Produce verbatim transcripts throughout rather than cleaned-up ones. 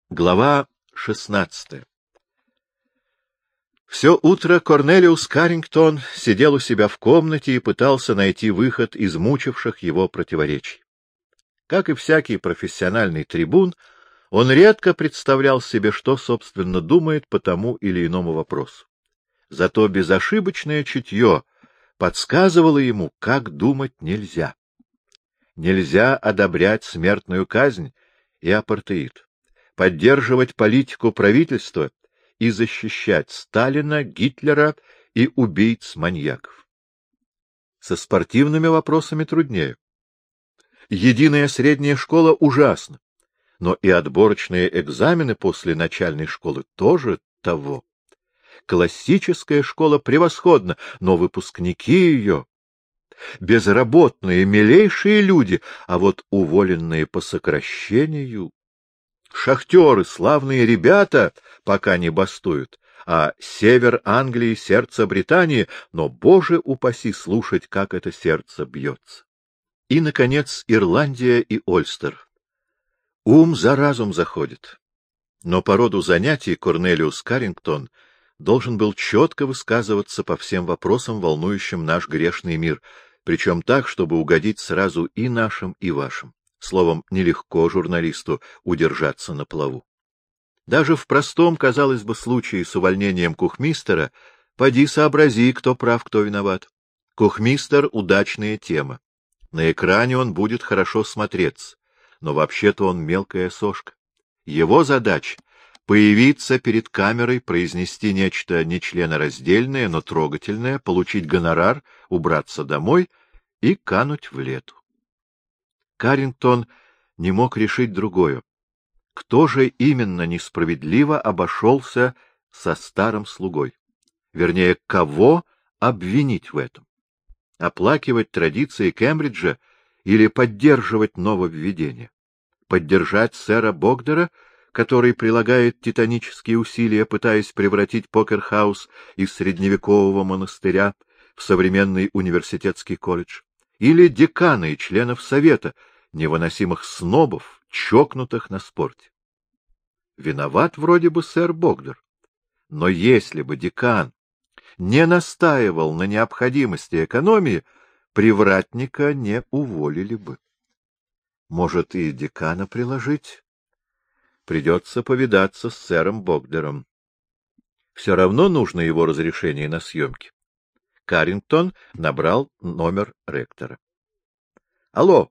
Глава шестнадцатая. Все утро Корнелиус Каррингтон сидел у себя в комнате и пытался найти выход из мучивших его противоречий. Как и всякий профессиональный трибун, он редко представлял себе, что, собственно, думает по тому или иному вопросу. Зато безошибочное чутье подсказывало ему, как думать нельзя. Нельзя одобрять смертную казнь и апартеид, поддерживать политику правительства и защищать Сталина, Гитлера и убийц-маньяков. Со спортивными вопросами труднее. Единая средняя школа ужасна, но и отборочные экзамены после начальной школы тоже того. Классическая школа превосходна, но выпускники ее — безработные, милейшие люди, а вот уволенные по сокращению... Шахтеры — славные ребята, пока не бастуют, а север Англии — сердце Британии, но, боже упаси, слушать, как это сердце бьется. И, наконец, Ирландия и Ольстер. Ум за разум заходит. Но по роду занятий Корнелиус Каррингтон должен был четко высказываться по всем вопросам, волнующим наш грешный мир, причем так, чтобы угодить сразу и нашим, и вашим. Словом, нелегко журналисту удержаться на плаву. Даже в простом, казалось бы, случае с увольнением кухмистера поди сообрази, кто прав, кто виноват. Кухмистер — удачная тема. На экране он будет хорошо смотреться, но вообще-то он мелкая сошка. Его задача — появиться перед камерой, произнести нечто нечленораздельное, но трогательное, получить гонорар, убраться домой и кануть в лету. Каррингтон не мог решить другое. Кто же именно несправедливо обошелся со старым слугой? Вернее, кого обвинить в этом? Оплакивать традиции Кембриджа или поддерживать нововведение? Поддержать сэра Богдера, который прилагает титанические усилия, пытаясь превратить Покер-хаус из средневекового монастыря в современный университетский колледж? Или декана и членов совета, невыносимых снобов, чокнутых на спорте? Виноват вроде бы сэр Богдер. Но если бы декан не настаивал на необходимости экономии, привратника не уволили бы. Может, и декана приложить? Придется повидаться с сэром Богдером. Все равно нужно его разрешение на съемки. Каррингтон набрал номер ректора. — Алло!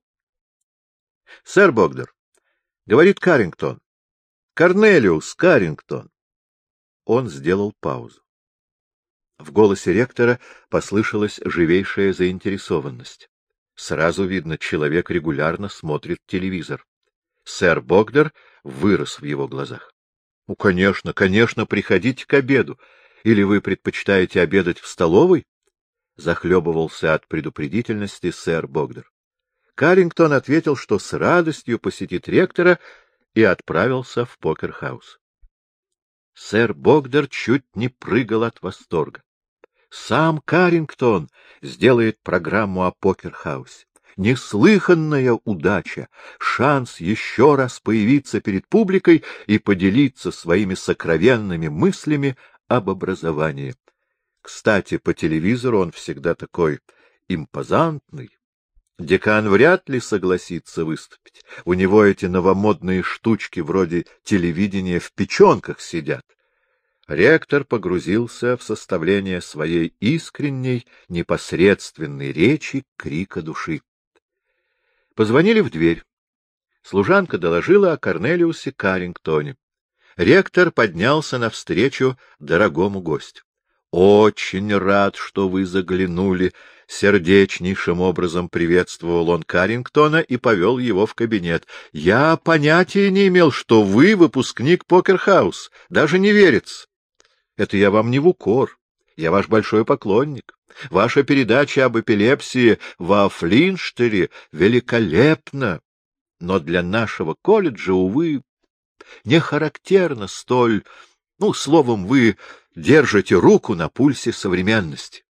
— Сэр Богдер, — говорит Каррингтон. — Корнелиус Каррингтон. Он сделал паузу. В голосе ректора послышалась живейшая заинтересованность. Сразу видно, человек регулярно смотрит телевизор. Сэр Богдер вырос в его глазах. — Ну, конечно, конечно, приходите к обеду. Или вы предпочитаете обедать в столовой? — захлебывался от предупредительности сэр Богдер. Каррингтон ответил, что с радостью посетит ректора, и отправился в Покер-хаус. Сэр Богдер чуть не прыгал от восторга. Сам Каррингтон сделает программу о Покер-хаусе. Неслыханная удача, шанс еще раз появиться перед публикой и поделиться своими сокровенными мыслями об образовании. Кстати, по телевизору он всегда такой импозантный. Декан вряд ли согласится выступить. У него эти новомодные штучки вроде телевидения в печенках сидят. Ректор погрузился в составление своей искренней, непосредственной речи, крика души. Позвонили в дверь. Служанка доложила о Корнелиусе Каррингтоне. Ректор поднялся навстречу дорогому гостю. — Очень рад, что вы заглянули. Сердечнейшим образом приветствовал он Каррингтона и повел его в кабинет. — Я понятия не имел, что вы выпускник Покер-хаус. Даже не верится. Это я вам не в укор. Я ваш большой поклонник. Ваша передача об эпилепсии во Флинштере великолепна. Но для нашего колледжа, увы, не характерно столь... Ну, словом, вы держите руку на пульсе современности.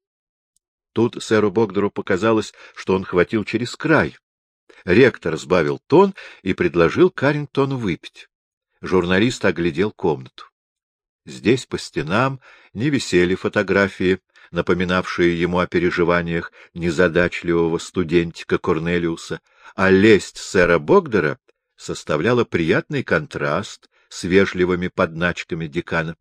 Тут сэру Богдеру показалось, что он хватил через край. Ректор сбавил тон и предложил Каррингтону выпить. Журналист оглядел комнату. Здесь по стенам не висели фотографии, напоминавшие ему о переживаниях незадачливого студентика Корнелиуса, а лесть сэра Богдера составляла приятный контраст с вежливыми подначками декана.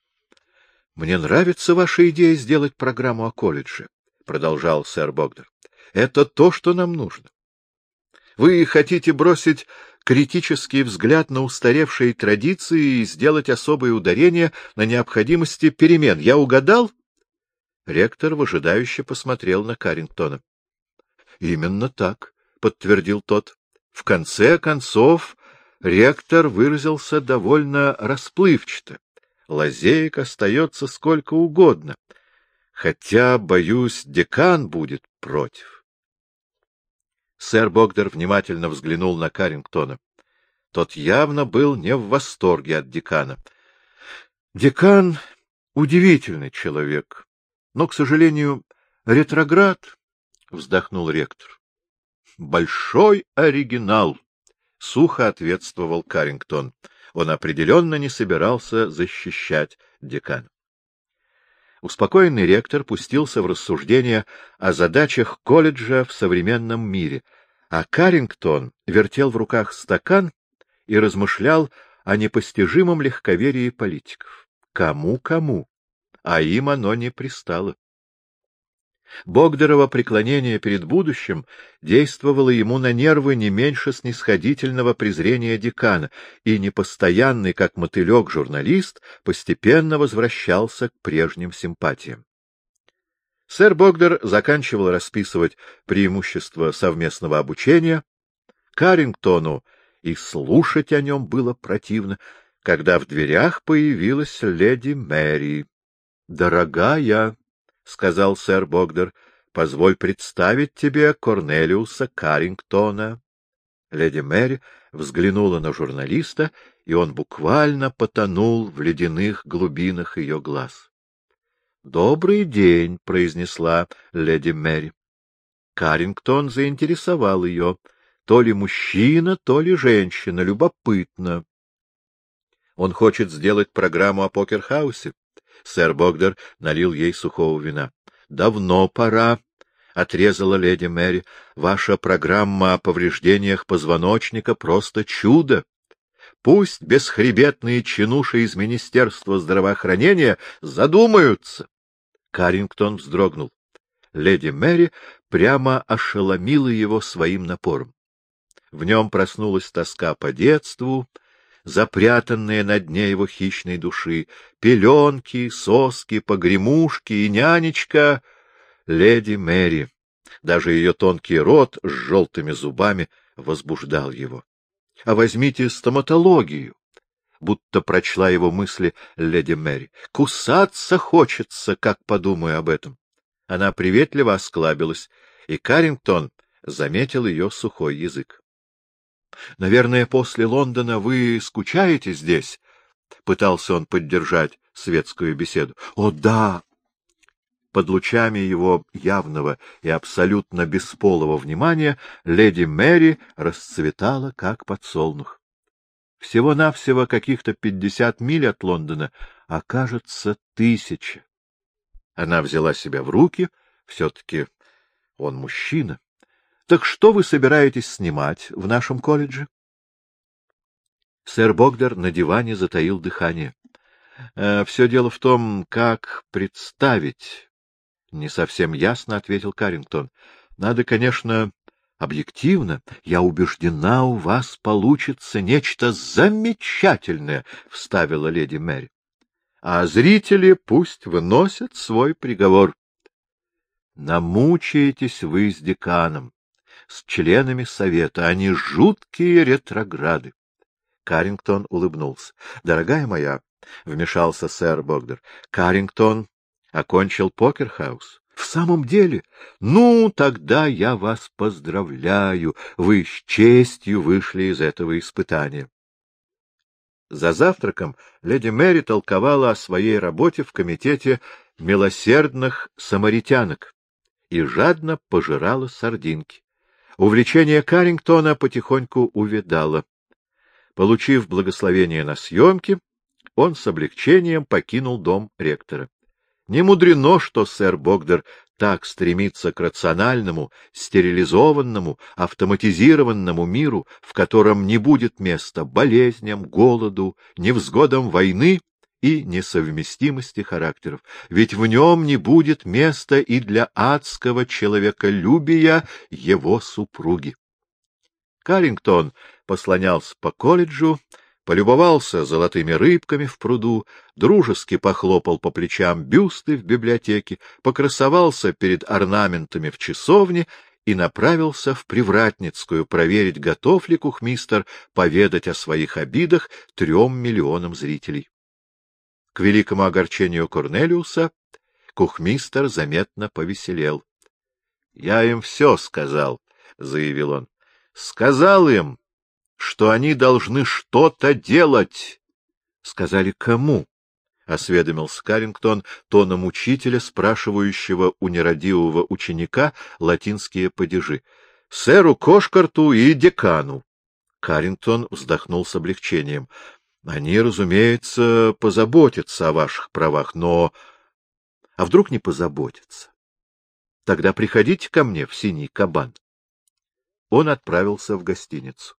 — Мне нравится ваша идея сделать программу о колледже, — продолжал сэр Богдер. — Это то, что нам нужно. Вы хотите бросить критический взгляд на устаревшие традиции и сделать особое ударение на необходимости перемен. Я угадал? Ректор выжидающе посмотрел на Каррингтона. — Именно так, — подтвердил тот. В конце концов, ректор выразился довольно расплывчато. Лазеек остается сколько угодно, хотя, боюсь, декан будет против. Сэр Богдер внимательно взглянул на Каррингтона. Тот явно был не в восторге от декана. — Декан — удивительный человек, но, к сожалению, ретроград, — вздохнул ректор. — Большой оригинал, — сухо ответствовал Каррингтон. Он определенно не собирался защищать декана. Успокоенный ректор пустился в рассуждения о задачах колледжа в современном мире, а Каррингтон вертел в руках стакан и размышлял о непостижимом легковерии политиков. Кому-кому, а им оно не пристало. Богдерово преклонение перед будущим действовало ему на нервы не меньше снисходительного презрения декана, и непостоянный, как мотылек, журналист постепенно возвращался к прежним симпатиям. Сэр Богдер заканчивал расписывать преимущества совместного обучения. Каррингтону и слушать о нем было противно, когда в дверях появилась леди Мэри. — Дорогая, — сказал сэр Богдер, — позволь представить тебе Корнелиуса Каррингтона. Леди Мэри взглянула на журналиста, и он буквально потонул в ледяных глубинах ее глаз. — Добрый день, — произнесла леди Мэри. Каррингтон заинтересовал ее. То ли мужчина, то ли женщина. Любопытно. Он хочет сделать программу о Покерхаусе. Сэр Богдер налил ей сухого вина. — Давно пора, — отрезала леди Мэри. — Ваша программа о повреждениях позвоночника — просто чудо. Пусть бесхребетные чинуши из Министерства здравоохранения задумаются. Каррингтон вздрогнул. Леди Мэри прямо ошеломила его своим напором. В нем проснулась тоска по детству, запрятанные на дне его хищной души, пеленки, соски, погремушки и нянечка леди Мэри. Даже ее тонкий рот с желтыми зубами возбуждал его. — А возьмите стоматологию, — будто прочла его мысли леди Мэри. — Кусаться хочется, как подумаю об этом. Она приветливо осклабилась, и Каррингтон заметил ее сухой язык. — Наверное, после Лондона вы скучаете здесь? — пытался он поддержать светскую беседу. — О, да! Под лучами его явного и абсолютно бесполого внимания леди Мэри расцветала, как подсолнух. Всего-навсего каких-то пятьдесят миль от Лондона, а, кажется, тысяча. Она взяла себя в руки, все-таки он мужчина. Так что вы собираетесь снимать в нашем колледже? Сэр Богдер на диване затаил дыхание. «Э, — Все дело в том, как представить. — Не совсем ясно, — ответил Каррингтон. — Надо, конечно, объективно. Я убеждена, у вас получится нечто замечательное, — вставила леди Мэри. — А зрители пусть выносят свой приговор. Намучаетесь вы с деканом, с членами совета, они жуткие ретрограды. Каррингтон улыбнулся. — Дорогая моя, — вмешался сэр Богдер, — Каррингтон окончил Покерхаус. — В самом деле? Ну, тогда я вас поздравляю. Вы с честью вышли из этого испытания. За завтраком леди Мэри толковала о своей работе в комитете милосердных самаритянок и жадно пожирала сардинки. Увлечение Каррингтона потихоньку увядало. Получив благословение на съемки, он с облегчением покинул дом ректора. Не мудрено, что сэр Богдер так стремится к рациональному, стерилизованному, автоматизированному миру, в котором не будет места болезням, голоду, невзгодам войны и несовместимости характеров, ведь в нем не будет места и для адского человеколюбия его супруги. Каррингтон послонялся по колледжу, полюбовался золотыми рыбками в пруду, дружески похлопал по плечам бюсты в библиотеке, покрасовался перед орнаментами в часовне и направился в Привратницкую проверить, готов ли кухмистер поведать о своих обидах трем миллионам зрителей. К великому огорчению Корнелиуса кухмистер заметно повеселел. — Я им все сказал, — заявил он. — Сказал им, что они должны что-то делать. — Сказали кому? — осведомился Каррингтон тоном учителя, спрашивающего у нерадивого ученика латинские падежи. — Сэру Кошкарту и декану. Каррингтон вздохнул с облегчением. — Они, разумеется, позаботятся о ваших правах, но... А вдруг не позаботятся? Тогда приходите ко мне в Синий кабан. Он отправился в гостиницу.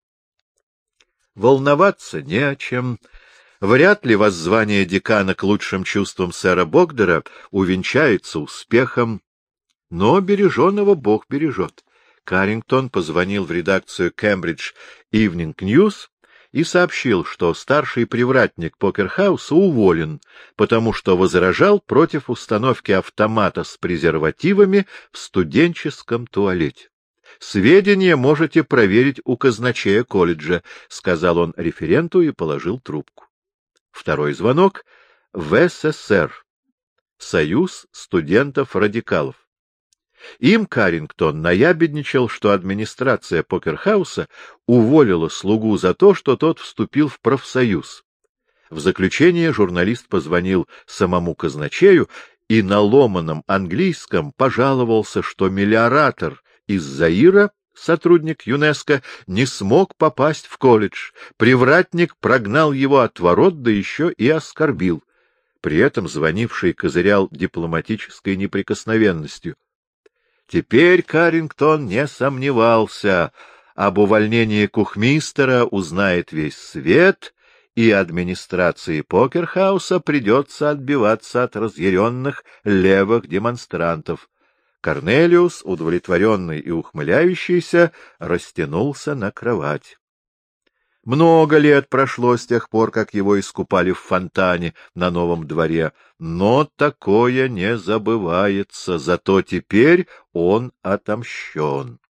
Волноваться не о чем. Вряд ли воззвание декана к лучшим чувствам сэра Богдера увенчается успехом, но береженого Бог бережет. Каррингтон позвонил в редакцию Cambridge Evening News и сообщил, что старший привратник Покерхауса уволен, потому что возражал против установки автомата с презервативами в студенческом туалете. — Сведения можете проверить у казначея колледжа, — сказал он референту и положил трубку. Второй звонок — в эс эс эр, Союз студентов-радикалов. Им Каррингтон наябедничал, что администрация Покерхауса уволила слугу за то, что тот вступил в профсоюз. В заключение журналист позвонил самому казначею и на ломаном английском пожаловался, что мелиоратор из Заира, сотрудник ЮНЕСКО, не смог попасть в колледж. Привратник прогнал его от ворот, да еще и оскорбил. При этом звонивший козырял дипломатической неприкосновенностью. Теперь Каррингтон не сомневался. Об увольнении кухмистера узнает весь свет, и администрации Покерхауса придется отбиваться от разъяренных левых демонстрантов. Корнелиус, удовлетворенный и ухмыляющийся, растянулся на кровать. Много лет прошло с тех пор, как его искупали в фонтане на новом дворе, но такое не забывается, зато теперь он отомщен.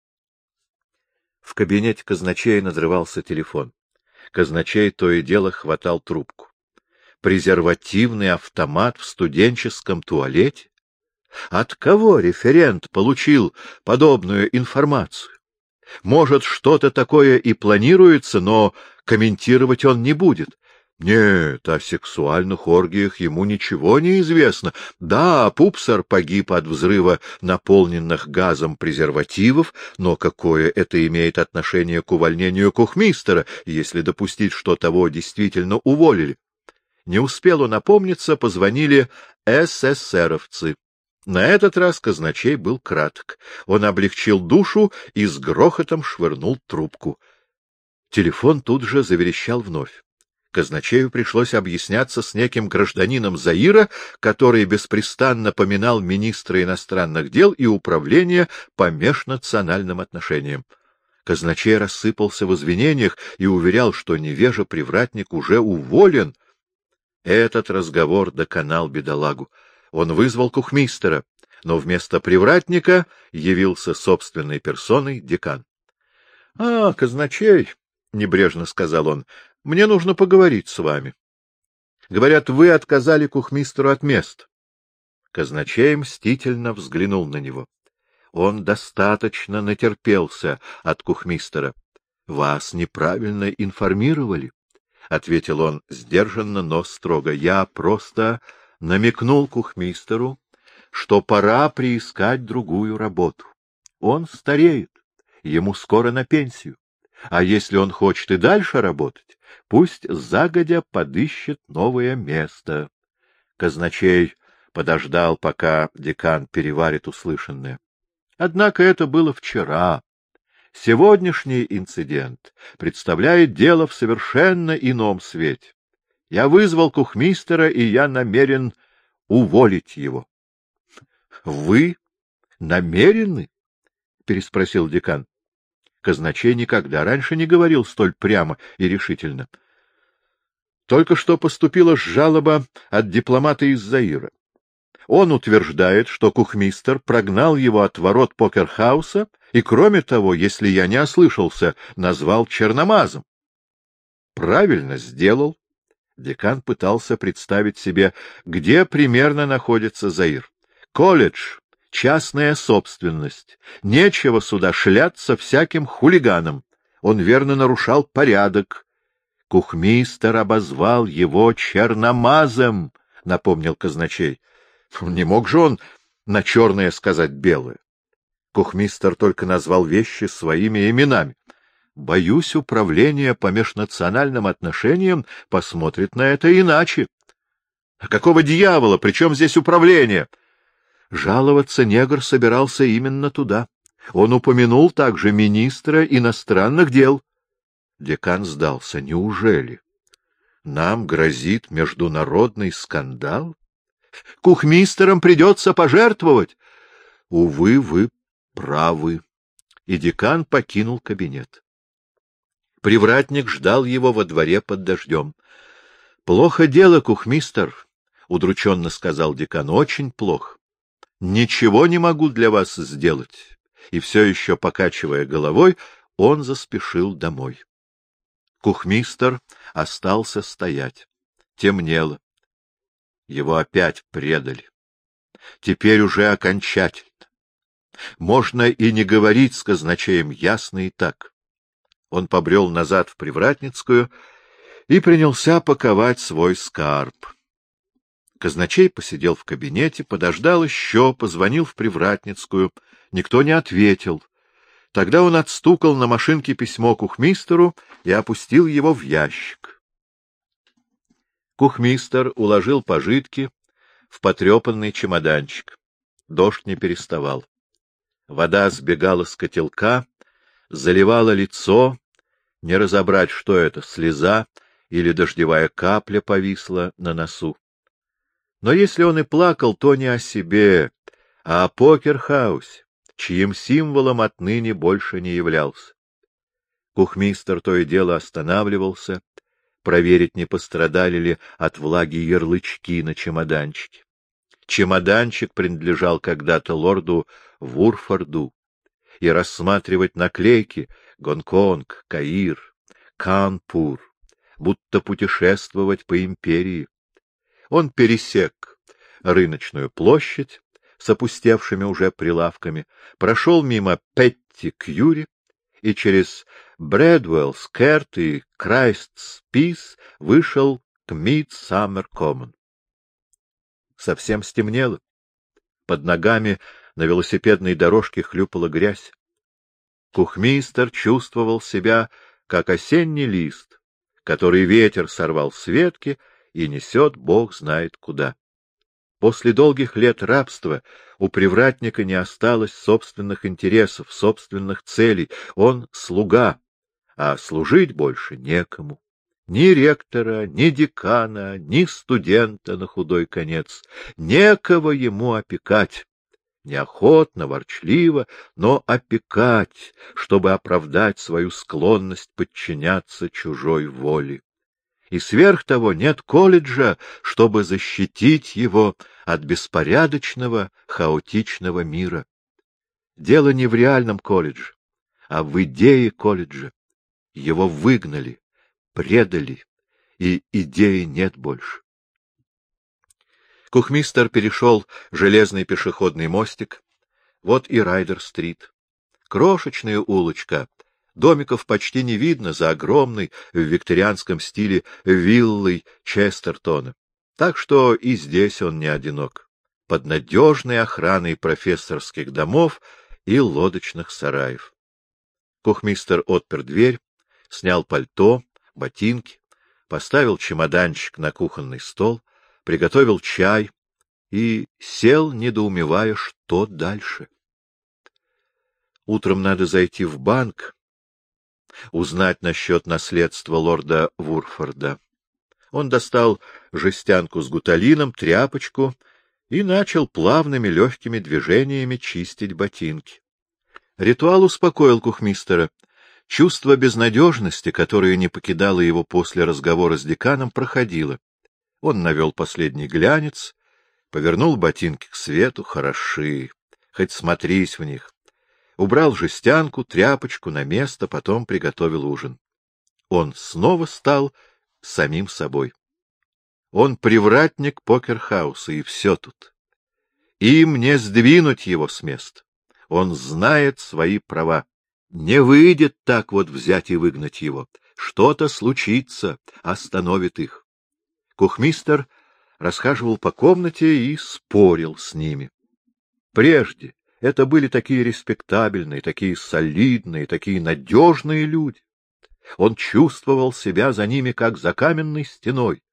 В кабинете казначея надрывался телефон. Казначей то и дело хватал трубку. Презервативный автомат в студенческом туалете? От кого референт получил подобную информацию? Может, что-то такое и планируется, но комментировать он не будет. Нет, о сексуальных оргиях ему ничего не известно. Да, Пупсер погиб от взрыва наполненных газом презервативов, но какое это имеет отношение к увольнению кухмистера, если допустить, что того действительно уволили? Не успел он опомниться, позвонили эсэсэровцы. На этот раз казначей был краток. Он облегчил душу и с грохотом швырнул трубку. Телефон тут же заверещал вновь. Казначею пришлось объясняться с неким гражданином Заира, который беспрестанно поминал министра иностранных дел и управления по межнациональным отношениям. Казначей рассыпался в извинениях и уверял, что невежа-привратник уже уволен. Этот разговор доконал бедолагу. Он вызвал кухмистера, но вместо привратника явился собственной персоной декан. — А, казначей, — небрежно сказал он, — мне нужно поговорить с вами. Говорят, вы отказали кухмистеру от мест. Казначей мстительно взглянул на него. Он достаточно натерпелся от кухмистера. — Вас неправильно информировали, — ответил он сдержанно, но строго. — Я просто намекнул кухмистеру, что пора приискать другую работу. Он стареет, ему скоро на пенсию. А если он хочет и дальше работать, пусть загодя подыщет новое место. Казначей подождал, пока декан переварит услышанное. Однако это было вчера. Сегодняшний инцидент представляет дело в совершенно ином свете. Я вызвал кухмистера, и я намерен уволить его. — Вы намерены? — переспросил декан. Казначей никогда раньше не говорил столь прямо и решительно. Только что поступила жалоба от дипломата из Заира. Он утверждает, что кухмистер прогнал его от ворот покерхауса и, кроме того, если я не ослышался, назвал черномазом. Правильно сделал. Декан пытался представить себе, где примерно находится Заир. Колледж — частная собственность. Нечего сюда шляться всяким хулиганом. Он верно нарушал порядок. Кухмистер обозвал его черномазом, — напомнил казначей. Не мог же он на черное сказать белое. Кухмистер только назвал вещи своими именами. Боюсь, управление по межнациональным отношениям посмотрит на это иначе. А какого дьявола? Причем здесь управление? Жаловаться негр собирался именно туда. Он упомянул также министра иностранных дел. Декан сдался. Неужели? Нам грозит международный скандал? Кухмистерам придется пожертвовать. Увы, вы правы. И декан покинул кабинет. Привратник ждал его во дворе под дождем. — Плохо дело, кухмистер, — удрученно сказал декан, — очень плохо. Ничего не могу для вас сделать. И все еще, покачивая головой, он заспешил домой. Кухмистер остался стоять. Темнело. Его опять предали. Теперь уже окончательно. Можно и не говорить с казначеем, ясно и так. Он побрел назад в Привратницкую и принялся паковать свой скарб. Казначей посидел в кабинете, подождал еще, позвонил в Привратницкую. Никто не ответил. Тогда он отстукал на машинке письмо кухмистеру и опустил его в ящик. Кухмистер уложил пожитки в потрепанный чемоданчик. Дождь не переставал. Вода сбегала с котелка, заливала лицо, не разобрать, что это, слеза или дождевая капля повисла на носу. Но если он и плакал, то не о себе, а о покерхаусе, чьим символом отныне больше не являлся. Кухмистер то и дело останавливался, проверить, не пострадали ли от влаги ярлычки на чемоданчике. Чемоданчик принадлежал когда-то лорду Вурфорду, и рассматривать наклейки Гонконг, Каир, Канпур, будто путешествовать по империи. Он пересек рыночную площадь с опустевшими уже прилавками, прошел мимо Петти-Кьюри и через Брэдуэлл-Скерт и Крайстс-Пис вышел к Мидсаммер-Коммон. Совсем стемнело. Под ногами на велосипедной дорожке хлюпала грязь. Кухмистер чувствовал себя, как осенний лист, который ветер сорвал с ветки и несет бог знает куда. После долгих лет рабства у привратника не осталось собственных интересов, собственных целей. Он слуга, а служить больше некому. Ни ректора, ни декана, ни студента на худой конец. Некого ему опекать. Неохотно, ворчливо, но опекать, чтобы оправдать свою склонность подчиняться чужой воле. И сверх того нет колледжа, чтобы защитить его от беспорядочного, хаотичного мира. Дело не в реальном колледже, а в идее колледжа. Его выгнали, предали, и идеи нет больше. Кухмистер перешел железный пешеходный мостик. Вот и Райдер-стрит. Крошечная улочка. Домиков почти не видно за огромной в викторианском стиле виллой Честертона. Так что и здесь он не одинок. Под надежной охраной профессорских домов и лодочных сараев. Кухмистер отпер дверь, снял пальто, ботинки, поставил чемоданчик на кухонный стол, приготовил чай и сел, недоумевая, что дальше. Утром надо зайти в банк, узнать насчет наследства лорда Вурфорда. Он достал жестянку с гуталином, тряпочку и начал плавными легкими движениями чистить ботинки. Ритуал успокоил кухмистера. Чувство безнадежности, которое не покидало его после разговора с деканом, проходило. Он навел последний глянец, повернул ботинки к свету, хороши, хоть смотрись в них. Убрал жестянку, тряпочку на место, потом приготовил ужин. Он снова стал самим собой. Он привратник покерхауса, и все тут. Им не сдвинуть его с места. Он знает свои права. Не выйдет так вот взять и выгнать его. Что-то случится, остановит их. Кухмистер расхаживал по комнате и спорил с ними. Прежде это были такие респектабельные, такие солидные, такие надежные люди. Он чувствовал себя за ними, как за каменной стеной.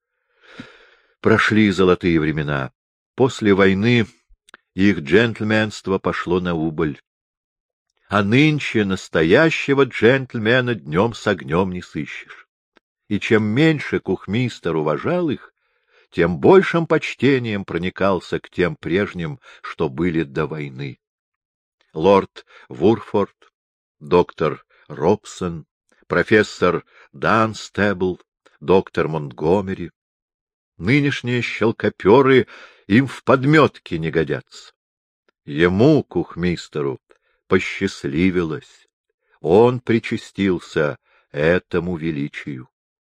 Прошли золотые времена. После войны их джентльменство пошло на убыль. А нынче настоящего джентльмена днем с огнем не сыщешь. И чем меньше кухмистер уважал их, тем большим почтением проникался к тем прежним, что были до войны. Лорд Вурфорд, доктор Робсон, профессор Данстебл, доктор Монтгомери. Нынешние щелкоперы им в подметки не годятся. Ему, кухмистеру, посчастливилось. Он причастился этому величию.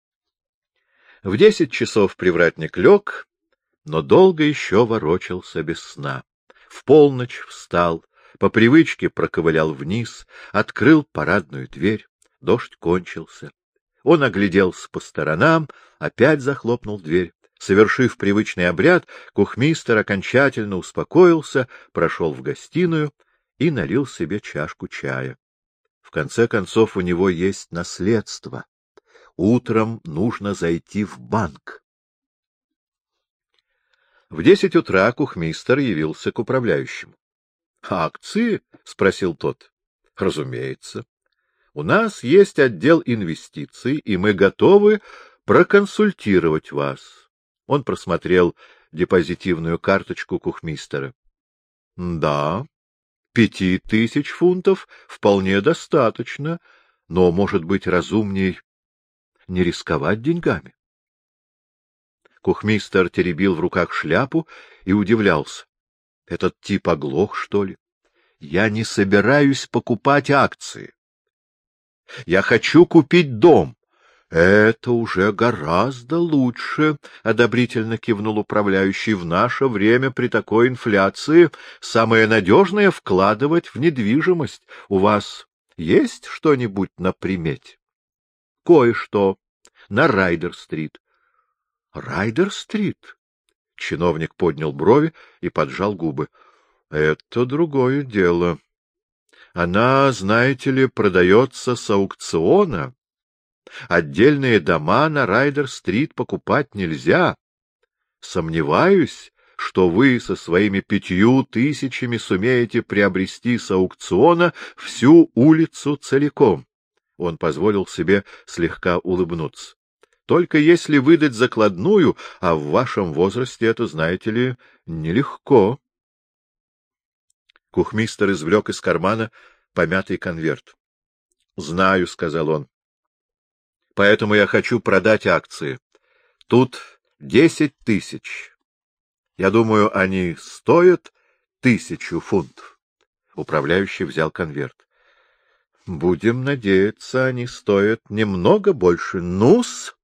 В десять часов привратник лег, но долго еще ворочался без сна. В полночь встал, по привычке проковылял вниз, открыл парадную дверь. Дождь кончился. Он огляделся по сторонам, опять захлопнул дверь. Совершив привычный обряд, кухмистер окончательно успокоился, прошел в гостиную и налил себе чашку чая. В конце концов, у него есть наследство. Утром нужно зайти в банк. В десять утра кухмистер явился к управляющему. — Акции? — спросил тот. — Разумеется. У нас есть отдел инвестиций, и мы готовы проконсультировать вас. Он просмотрел депозитивную карточку кухмистера. — Да, пяти тысяч фунтов вполне достаточно, но, может быть, разумней не рисковать деньгами. Кухмистер теребил в руках шляпу и удивлялся. Этот тип оглох, что ли? Я не собираюсь покупать акции. Я хочу купить дом. Это уже гораздо лучше, — одобрительно кивнул управляющий. В наше время при такой инфляции самое надежное — вкладывать в недвижимость. У вас есть что-нибудь на примете? — Кое-что. На Райдер-стрит. — Райдер-стрит? Чиновник поднял брови и поджал губы. — Это другое дело. Она, знаете ли, продается с аукциона. Отдельные дома на Райдер-стрит покупать нельзя. Сомневаюсь, что вы со своими пятью тысячами сумеете приобрести с аукциона всю улицу целиком. Он позволил себе слегка улыбнуться. Только если выдать закладную, а в вашем возрасте это, знаете ли, нелегко. Кухмистер извлек из кармана помятый конверт. — Знаю, — сказал он. — Поэтому я хочу продать акции. Тут десять тысяч. Я думаю, они стоят тысячу фунтов. Управляющий взял конверт. — Будем надеяться, они стоят немного больше. Ну-с!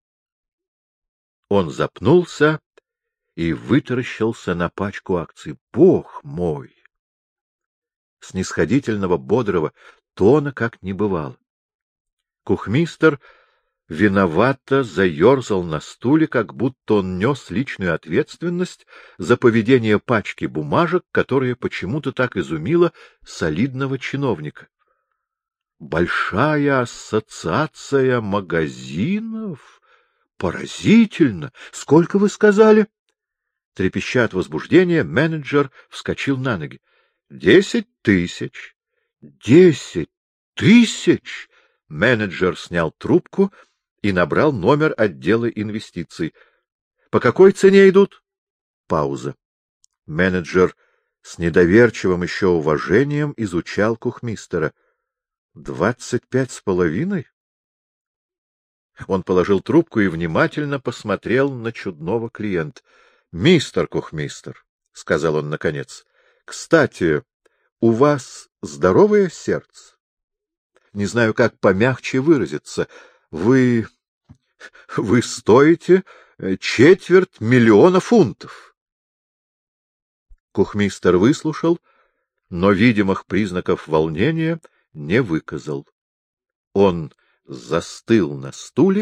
Он запнулся и вытаращился на пачку акций. Бог мой! Снисходительного, бодрого тона как не бывало. Кухмистер виновато заерзал на стуле, как будто он нес личную ответственность за поведение пачки бумажек, которая почему-то так изумила солидного чиновника. Большая ассоциация магазинов? Поразительно! Сколько вы сказали? Трепеща от возбуждения, менеджер вскочил на ноги. — Десять тысяч. — Десять тысяч! Менеджер снял трубку и набрал номер отдела инвестиций. — По какой цене идут? Пауза. Менеджер с недоверчивым еще уважением изучал кухмистера. — Двадцать пять с половиной? Он положил трубку и внимательно посмотрел на чудного клиента. — Мистер Кухмистер, — сказал он наконец, — кстати, у вас здоровое сердце? Не знаю, как помягче выразиться. Вы... вы стоите четверть миллиона фунтов. Кухмистер выслушал, но видимых признаков волнения не выказал. Он застыл на стуле,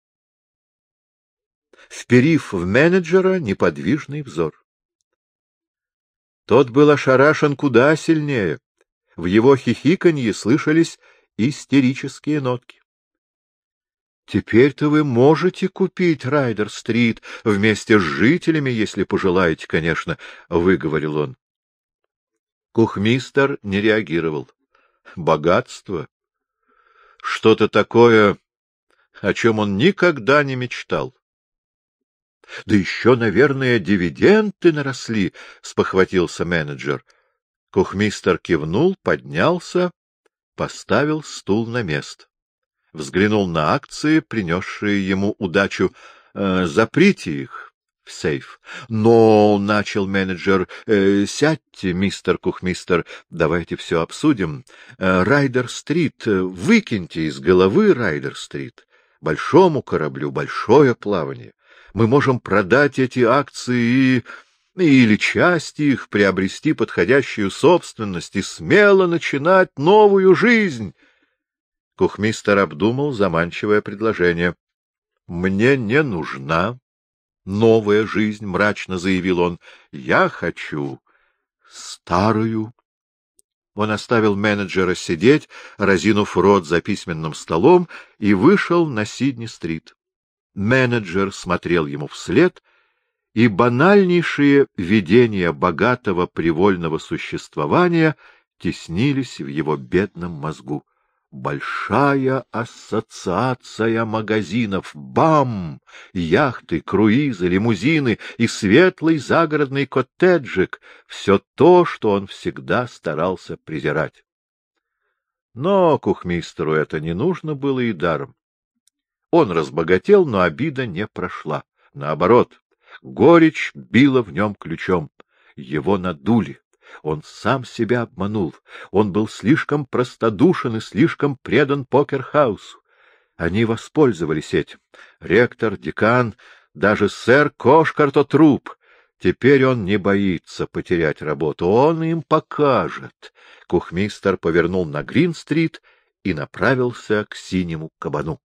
вперив в менеджера неподвижный взор. Тот был ошарашен куда сильнее. В его хихиканье слышались истерические нотки. — Теперь-то вы можете купить Райдер-стрит вместе с жителями, если пожелаете, конечно, — выговорил он. Кухмистер не реагировал. Богатство? Что-то такое, о чем он никогда не мечтал. — Да еще, наверное, дивиденды наросли, — спохватился менеджер. Кухмистер кивнул, поднялся, поставил стул на место. Взглянул на акции, принесшие ему удачу. Э, — Заприте их в сейф. — Но, — начал менеджер, э, — сядьте, мистер Кухмистер, давайте все обсудим. Э, Райдер-стрит, выкиньте из головы Райдер-стрит. Большому кораблю большое плавание. Мы можем продать эти акции и... или часть их, приобрести подходящую собственность и смело начинать новую жизнь. Кухмистер обдумал заманчивое предложение. — Мне не нужна новая жизнь, — мрачно заявил он. — Я хочу старую. Он оставил менеджера сидеть, разинув рот за письменным столом, и вышел на Сидни-стрит. Менеджер смотрел ему вслед, и банальнейшие видения богатого привольного существования теснились в его бедном мозгу. Большая ассоциация магазинов, бам! Яхты, круизы, лимузины и светлый загородный коттеджик — все то, что он всегда старался презирать. Но кухмистеру это не нужно было и даром. Он разбогател, но обида не прошла. Наоборот, горечь била в нем ключом. Его надули. Он сам себя обманул. Он был слишком простодушен и слишком предан Покер-хаусу. Они воспользовались этим. Ректор, декан, даже сэр Кошкарто-труп. Теперь он не боится потерять работу. Он им покажет. Кухмистер повернул на Грин-стрит и направился к Синему кабану.